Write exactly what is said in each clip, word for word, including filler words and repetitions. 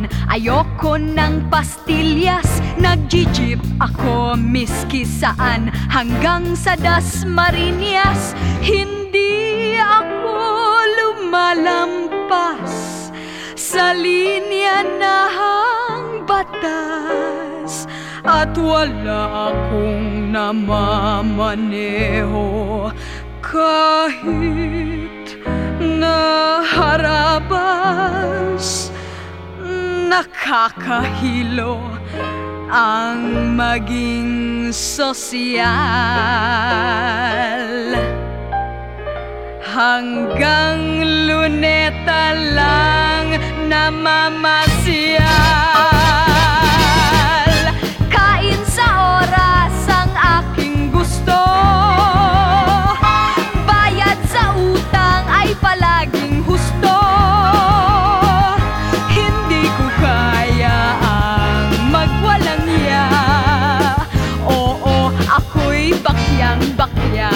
hapon. Ayoko ng pastillas, nag-jeep ako miski saan. Hanggang sa Dasmariñas, hindi ako lumalampas sa linya ng batas. At wala akong namamaneho kahit na harabas. Nakakahilo ang maging sosyal. Hanggang Luneta lang namamasyal. Kain sa oras ang aking gusto, bayad sa utang ay palaging husto. Hindi ko kaya ang magwalang ya. Oo, ako'y bakyang-bakya.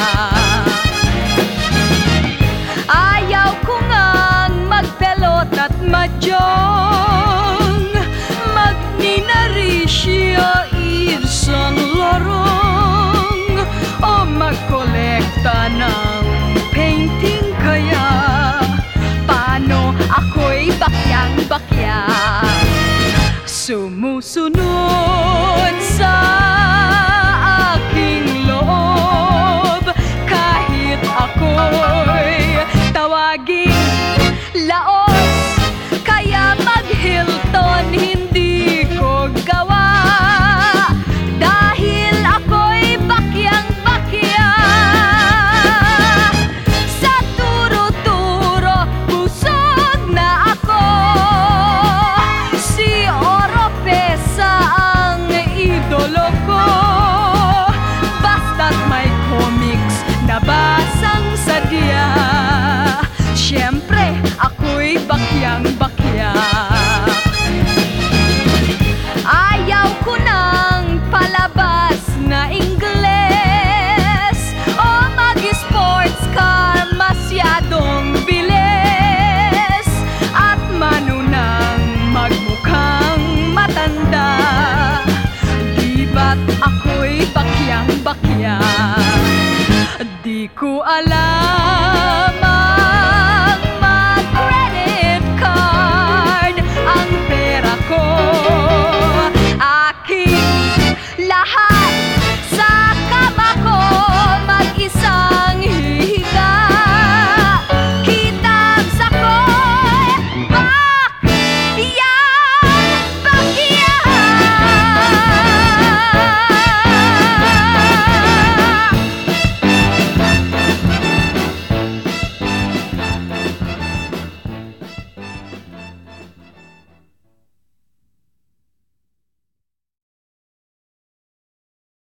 Ayaw ko ngang magpelot at madyong, magninarishyo Yves Saint Laurent, o magkolekta ng painting kaya. Paano ako'y bakyang-bakya, sumusunod sa aking loob, kahit ako'y tawaging laos. Kaya mag-Hilton hindi ko gawa, dahil ako'y bakyang-bakya. Sa turo-turo busog na ako, si Oropesa ang idolo ko. Basta't may comics na basang sadya, siyempre ako'y bakyang-bakya. Ayaw ko ng palabas na Ingles o mag-sports car masyadong bilis, at manunang magmukhang matanda. Di ba't ako'y bakyang-bakya? Di ko alam